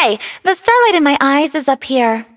Hey, the starlight in my eyes is up here.